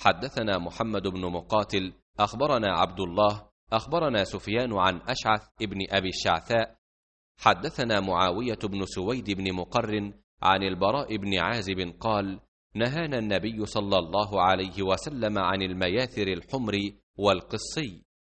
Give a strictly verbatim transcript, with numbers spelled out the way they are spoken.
حدثنا محمد بن مقاتل أخبرنا عبد الله أخبرنا سفيان عن أشعث ابن أبي الشعثاء حدثنا معاوية بن سويد بن مقرن عن البراء بن عازب قال: نهانا النبي صلى الله عليه وسلم عن المياثر الحمر والقصي.